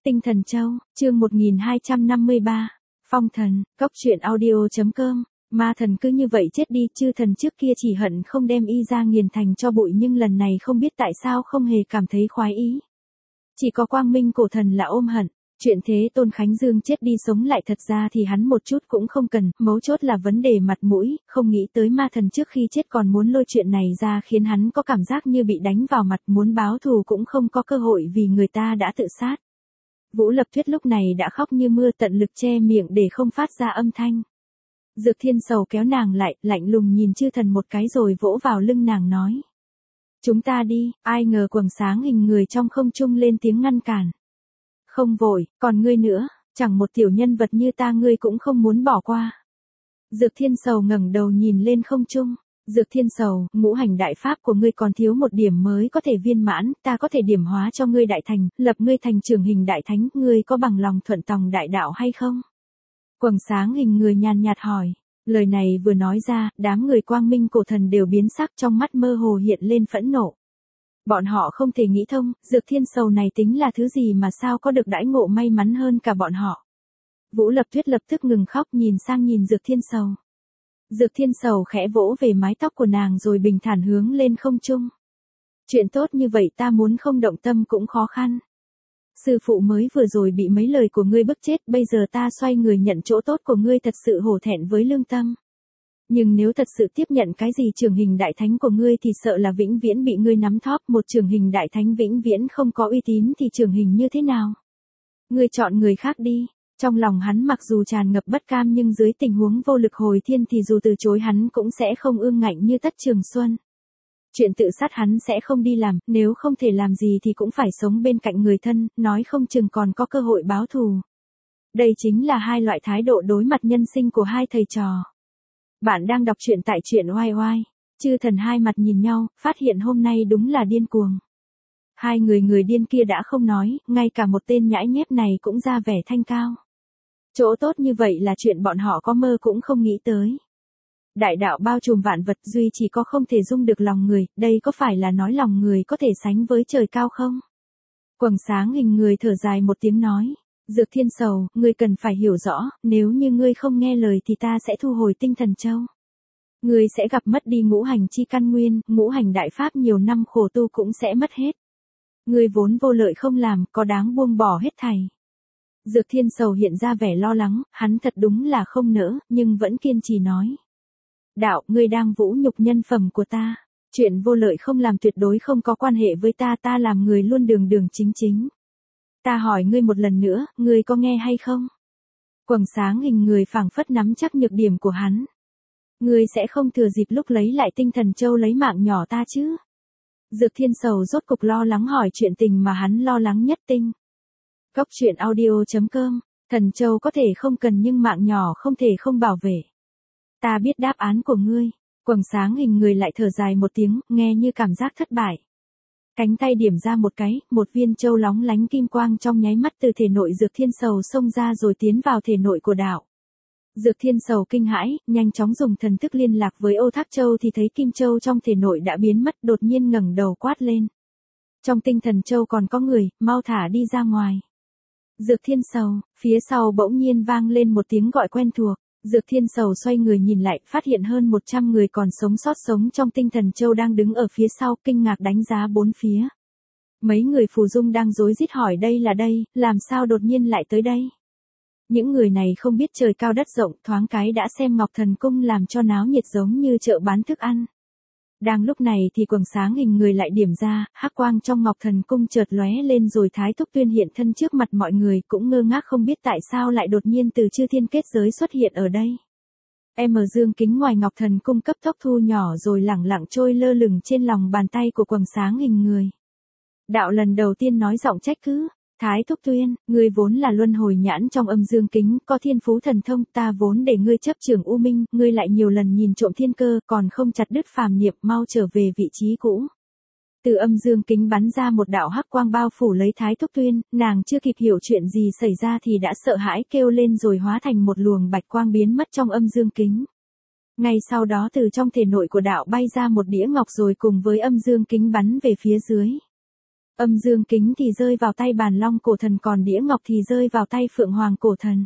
Tinh Thần Châu, chương 1253. Phong thần, cốc truyện audio.com. Ma thần cứ như vậy chết đi, chư thần trước kia chỉ hận không đem y ra nghiền thành cho bụi, nhưng lần này không biết tại sao không hề cảm thấy khoái ý. Chỉ có Quang Minh cổ thần là ôm hận. Chuyện thế Tôn Khánh Dương chết đi sống lại thật ra thì hắn một chút cũng không cần, mấu chốt là vấn đề mặt mũi, không nghĩ tới ma thần trước khi chết còn muốn lôi chuyện này ra, khiến hắn có cảm giác như bị đánh vào mặt, muốn báo thù cũng không có cơ hội vì người ta đã tự sát. Vũ Lập Tuyết lúc này đã khóc như mưa, tận lực che miệng để không phát ra âm thanh. Dược Thiên Sầu kéo nàng lại, lạnh lùng nhìn chư thần một cái rồi vỗ vào lưng nàng nói. Chúng ta đi, ai ngờ quầng sáng hình người trong không trung lên tiếng ngăn cản. Không vội, còn ngươi nữa, chẳng một tiểu nhân vật như ta ngươi cũng không muốn bỏ qua. Dược Thiên Sầu ngẩng đầu nhìn lên không trung. Dược Thiên Sầu, ngũ hành đại pháp của ngươi còn thiếu một điểm mới có thể viên mãn, ta có thể điểm hóa cho ngươi đại thành, lập ngươi thành trưởng hình đại thánh, ngươi có bằng lòng thuận tòng đại đạo hay không? Quầng sáng hình người nhàn nhạt hỏi. Lời này vừa nói ra, đám người Quang Minh cổ thần đều biến sắc, trong mắt mơ hồ hiện lên phẫn nộ. Bọn họ không thể nghĩ thông, Dược Thiên Sầu này tính là thứ gì mà sao có được đãi ngộ may mắn hơn cả bọn họ. Vũ Lập Tuyết lập tức ngừng khóc, nhìn sang nhìn Dược Thiên Sầu. Dược Thiên Sầu khẽ vỗ về mái tóc của nàng rồi bình thản hướng lên không trung. Chuyện tốt như vậy ta muốn không động tâm cũng khó khăn. Sư phụ mới vừa rồi bị mấy lời của ngươi bức chết, bây giờ ta xoay người nhận chỗ tốt của ngươi, thật sự hổ thẹn với lương tâm. Nhưng nếu thật sự tiếp nhận cái gì trưởng hình đại thánh của ngươi thì sợ là vĩnh viễn bị ngươi nắm thóp, một trưởng hình đại thánh vĩnh viễn không có uy tín thì trưởng hình như thế nào? Ngươi chọn người khác đi. Trong lòng hắn mặc dù tràn ngập bất cam nhưng dưới tình huống vô lực hồi thiên thì dù từ chối hắn cũng sẽ không ương ngạnh như Tất Trường Xuân. Chuyện tự sát hắn sẽ không đi làm, nếu không thể làm gì thì cũng phải sống bên cạnh người thân, nói không chừng còn có cơ hội báo thù. Đây chính là hai loại thái độ đối mặt nhân sinh của hai thầy trò. Bạn đang đọc truyện tại truyện oai oai. Chư thần hai mặt nhìn nhau, phát hiện hôm nay đúng là điên cuồng. Hai người điên kia đã không nói, ngay cả một tên nhãi nhép này cũng ra vẻ thanh cao. Chỗ tốt như vậy là chuyện bọn họ có mơ cũng không nghĩ tới. Đại đạo bao trùm vạn vật, duy chỉ có không thể dung được lòng người, đây có phải là nói lòng người có thể sánh với trời cao không? Quầng sáng hình người thở dài một tiếng nói. Dược Thiên Sầu, ngươi cần phải hiểu rõ, nếu như ngươi không nghe lời thì ta sẽ thu hồi Tinh Thần Châu. Ngươi sẽ gặp mất đi ngũ hành chi căn nguyên, ngũ hành đại pháp nhiều năm khổ tu cũng sẽ mất hết. Ngươi vốn vô lợi không làm, có đáng buông bỏ hết thảy. Dược Thiên Sầu hiện ra vẻ lo lắng, hắn thật đúng là không nỡ, nhưng vẫn kiên trì nói. Đạo, ngươi đang vũ nhục nhân phẩm của ta. Chuyện vô lợi không làm tuyệt đối không có quan hệ với ta, ta làm người luôn đường đường chính chính. Ta hỏi ngươi một lần nữa, ngươi có nghe hay không? Quầng sáng hình người phảng phất nắm chắc nhược điểm của hắn. Ngươi sẽ không thừa dịp lúc lấy lại Tinh Thần Châu lấy mạng nhỏ ta chứ? Dược Thiên Sầu rốt cục lo lắng hỏi chuyện tình mà hắn lo lắng nhất. Tinh Cốc truyện audio.com. Thần Châu có thể không cần nhưng mạng nhỏ không thể không bảo vệ. Ta biết đáp án của ngươi. Quầng sáng hình người lại thở dài một tiếng, nghe như cảm giác thất bại. Cánh tay điểm ra một cái, một viên châu lóng lánh kim quang trong nháy mắt từ thể nội Dược Thiên Sầu xông ra rồi tiến vào thể nội của đạo. Dược Thiên Sầu kinh hãi, nhanh chóng dùng thần thức liên lạc với Ô Thác Châu thì thấy kim châu trong thể nội đã biến mất, đột nhiên ngẩng đầu quát lên. Trong Tinh Thần Châu còn có người, mau thả đi ra ngoài. Dược Thiên Sầu, phía sau bỗng nhiên vang lên một tiếng gọi quen thuộc. Dược Thiên Sầu xoay người nhìn lại, phát hiện hơn 100 người còn sống sót sống trong Tinh Thần Châu đang đứng ở phía sau, kinh ngạc đánh giá bốn phía. Mấy người phù dung đang rối rít hỏi đây, làm sao đột nhiên lại tới đây? Những người này không biết trời cao đất rộng, thoáng cái đã xem Ngọc Thần Cung làm cho náo nhiệt giống như chợ bán thức ăn. Đang lúc này thì quầng sáng hình người lại điểm ra, hắc quang trong Ngọc Thần Cung chợt lóe lên rồi Thái Thúc Tuyên hiện thân trước mặt mọi người, cũng ngơ ngác không biết tại sao lại đột nhiên từ chư thiên kết giới xuất hiện ở đây. Dương kính ngoài Ngọc Thần Cung cấp tốc thu nhỏ rồi lẳng lặng trôi lơ lửng trên lòng bàn tay của quầng sáng hình người. Đạo lần đầu tiên nói giọng trách cứ. Thái Thúc Tuyên, ngươi vốn là luân hồi nhãn trong âm dương kính, có thiên phú thần thông, ta vốn để ngươi chấp trưởng U Minh, ngươi lại nhiều lần nhìn trộm thiên cơ, còn không chặt đứt phàm niệm, mau trở về vị trí cũ. Từ âm dương kính bắn ra một đạo hắc quang bao phủ lấy Thái Thúc Tuyên, nàng chưa kịp hiểu chuyện gì xảy ra thì đã sợ hãi kêu lên rồi hóa thành một luồng bạch quang biến mất trong âm dương kính. Ngay sau đó từ trong thể nội của đạo bay ra một đĩa ngọc rồi cùng với âm dương kính bắn về phía dưới. Âm dương kính thì rơi vào tay Bàn Long cổ thần, còn đĩa ngọc thì rơi vào tay Phượng Hoàng cổ thần.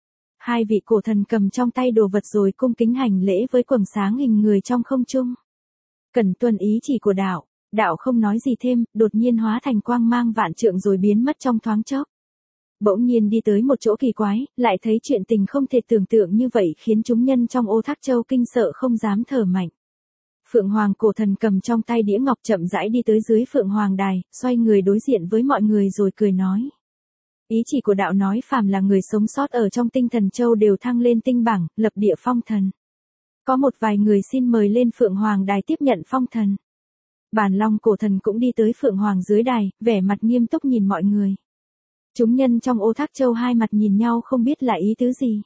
Hai vị cổ thần cầm trong tay đồ vật rồi cung kính hành lễ với quầng sáng hình người trong không trung. Cần tuân ý chỉ của đạo. Đạo không nói gì thêm, đột nhiên hóa thành quang mang vạn trượng rồi biến mất trong thoáng chốc. Bỗng nhiên đi tới một chỗ kỳ quái, lại thấy chuyện tình không thể tưởng tượng như vậy khiến chúng nhân trong Ô Thác Châu kinh sợ không dám thở mạnh. Phượng Hoàng cổ thần cầm trong tay đĩa ngọc chậm rãi đi tới dưới Phượng Hoàng đài, xoay người đối diện với mọi người rồi cười nói. Ý chỉ của đạo nói phàm là người sống sót ở trong Tinh Thần Châu đều thăng lên tinh bảng, lập địa phong thần. Có một vài người xin mời lên Phượng Hoàng đài tiếp nhận phong thần. Bàn Long cổ thần cũng đi tới Phượng Hoàng dưới đài, vẻ mặt nghiêm túc nhìn mọi người. Chúng nhân trong Ô Thác Châu hai mặt nhìn nhau không biết là ý tứ gì.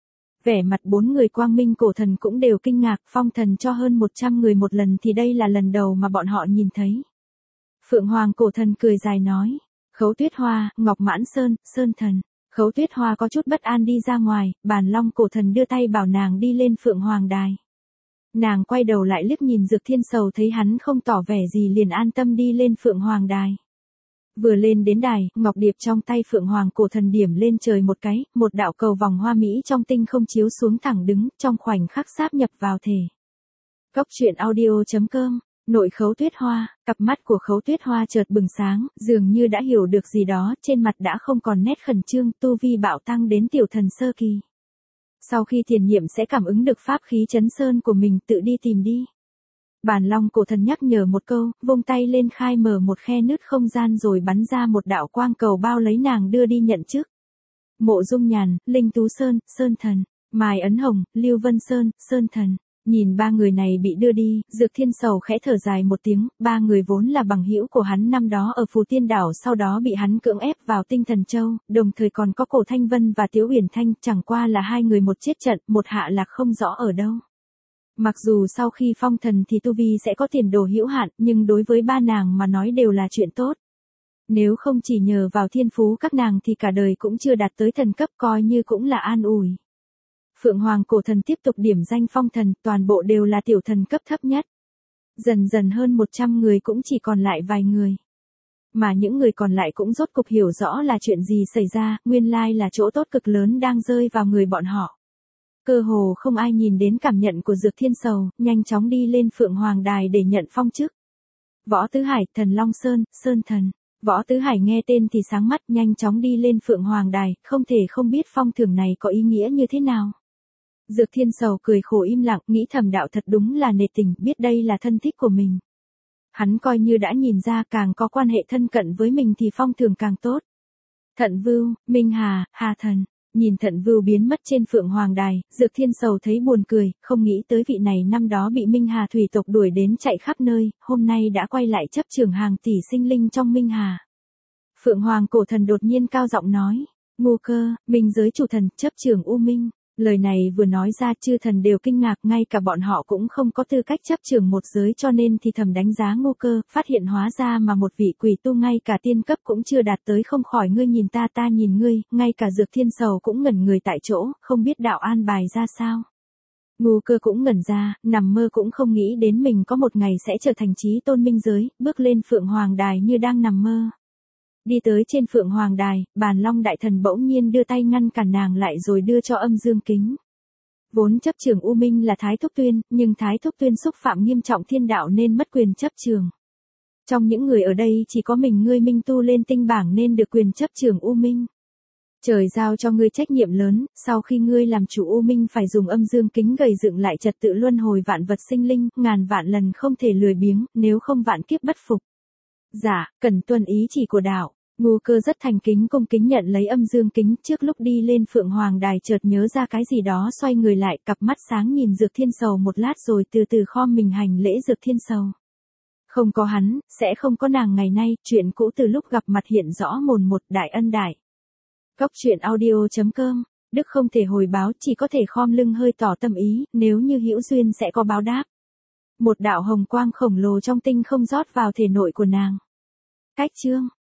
Vẻ mặt bốn người quang minh cổ thần cũng đều kinh ngạc, phong thần cho hơn 100 người một lần thì đây là lần đầu mà bọn họ nhìn thấy. Phượng Hoàng cổ thần cười dài nói, Khấu Tuyết Hoa, Ngọc Mãn Sơn, Sơn thần. Khấu Tuyết Hoa có chút bất an đi ra ngoài, Bàn Long cổ thần đưa tay bảo nàng đi lên Phượng Hoàng đài. Nàng quay đầu lại liếc nhìn Dược Thiên Sầu thấy hắn không tỏ vẻ gì liền an tâm đi lên Phượng Hoàng đài. Vừa lên đến đài, ngọc điệp trong tay Phượng Hoàng cổ thần điểm lên trời một cái, một đạo cầu vòng hoa mỹ trong tinh không chiếu xuống thẳng đứng, trong khoảnh khắc sáp nhập vào thể. Cốc truyện audio.com. Nội Khấu Tuyết Hoa, cặp mắt của Khấu Tuyết Hoa chợt bừng sáng, dường như đã hiểu được gì đó, trên mặt đã không còn nét khẩn trương, tu vi bạo tăng đến tiểu thần sơ kỳ. Sau khi thiền nhiệm sẽ cảm ứng được pháp khí chấn sơn của mình, tự đi tìm đi. Bàn Long cổ thần nhắc nhở một câu, vung tay lên khai mở một khe nứt không gian rồi bắn ra một đạo quang cầu bao lấy nàng đưa đi nhận chức. Mộ Dung Nhàn, Linh Tú Sơn, Sơn thần. Mai Ấn Hồng, Lưu Vân Sơn, Sơn thần. Nhìn ba người này bị đưa đi, Dược Thiên Sầu khẽ thở dài một tiếng, ba người vốn là bằng hữu của hắn năm đó ở Phù Tiên Đảo sau đó bị hắn cưỡng ép vào Tinh Thần Châu, đồng thời còn có Cổ Thanh Vân và Tiếu Uyển Thanh, chẳng qua là hai người một chết trận, một hạ lạc không rõ ở đâu. Mặc dù sau khi phong thần thì tu vi sẽ có tiền đồ hữu hạn, nhưng đối với ba nàng mà nói đều là chuyện tốt. Nếu không chỉ nhờ vào thiên phú các nàng thì cả đời cũng chưa đạt tới thần cấp, coi như cũng là an ủi. Phượng Hoàng cổ thần tiếp tục điểm danh phong thần, toàn bộ đều là tiểu thần cấp thấp nhất. Dần dần hơn 100 người cũng chỉ còn lại vài người. Mà những người còn lại cũng rốt cục hiểu rõ là chuyện gì xảy ra, nguyên lai là chỗ tốt cực lớn đang rơi vào người bọn họ. Cơ hồ không ai nhìn đến cảm nhận của Dược Thiên Sầu, nhanh chóng đi lên Phượng Hoàng đài để nhận phong chức. Võ Tứ Hải, Thần Long Sơn, Sơn thần. Võ Tứ Hải nghe tên thì sáng mắt, nhanh chóng đi lên Phượng Hoàng đài, không thể không biết phong thưởng này có ý nghĩa như thế nào. Dược Thiên Sầu cười khổ im lặng, nghĩ thầm đạo thật đúng là nể tình, biết đây là thân thích của mình. Hắn coi như đã nhìn ra càng có quan hệ thân cận với mình thì phong thưởng càng tốt. Thận Vưu, Minh Hà, Hà thần. Nhìn Thận Vưu biến mất trên Phượng Hoàng đài, Dược Thiên Sầu thấy buồn cười, không nghĩ tới vị này năm đó bị Minh Hà thủy tộc đuổi đến chạy khắp nơi, hôm nay đã quay lại chấp trưởng hàng tỷ sinh linh trong Minh Hà. Phượng Hoàng cổ thần đột nhiên cao giọng nói, Ngô Cơ, Minh giới chủ thần, chấp trưởng U Minh. Lời này vừa nói ra chư thần đều kinh ngạc, ngay cả bọn họ cũng không có tư cách chấp trưởng một giới cho nên thì thầm đánh giá Ngô Cơ, phát hiện hóa ra mà một vị quỷ tu ngay cả tiên cấp cũng chưa đạt tới, không khỏi ngươi nhìn ta ta nhìn ngươi, ngay cả Dược Thiên Sầu cũng ngẩn người tại chỗ, không biết đạo an bài ra sao. Ngô Cơ cũng ngẩn ra, nằm mơ cũng không nghĩ đến mình có một ngày sẽ trở thành chí tôn minh giới, bước lên Phượng Hoàng đài như đang nằm mơ. Đi tới trên Phượng Hoàng đài, Bàn Long đại thần bỗng nhiên đưa tay ngăn cản nàng lại rồi đưa cho Âm Dương kính. Vốn chấp trưởng U Minh là Thái Thúc Tuyên, nhưng Thái Thúc Tuyên xúc phạm nghiêm trọng thiên đạo nên mất quyền chấp trường. Trong những người ở đây chỉ có mình ngươi Minh tu lên tinh bảng nên được quyền chấp trường U Minh. Trời giao cho ngươi trách nhiệm lớn, sau khi ngươi làm chủ U Minh phải dùng Âm Dương kính gầy dựng lại trật tự luân hồi vạn vật sinh linh, ngàn vạn lần không thể lười biếng, nếu không vạn kiếp bất phục. Dạ, cần tuân ý chỉ của đạo. Ngô Cơ rất thành kính cung kính nhận lấy Âm Dương kính, trước lúc đi lên Phượng Hoàng đài chợt nhớ ra cái gì đó xoay người lại, cặp mắt sáng nhìn Dược Thiên Sầu một lát rồi từ từ khom mình hành lễ Dược Thiên Sầu. Không có hắn, sẽ không có nàng ngày nay, chuyện cũ từ lúc gặp mặt hiện rõ mồn một, đại ân đại. Cốc truyện audio.com, đức không thể hồi báo, chỉ có thể khom lưng hơi tỏ tâm ý, nếu như hữu duyên sẽ có báo đáp. Một đạo hồng quang khổng lồ trong tinh không rót vào thể nội của nàng. Cách chương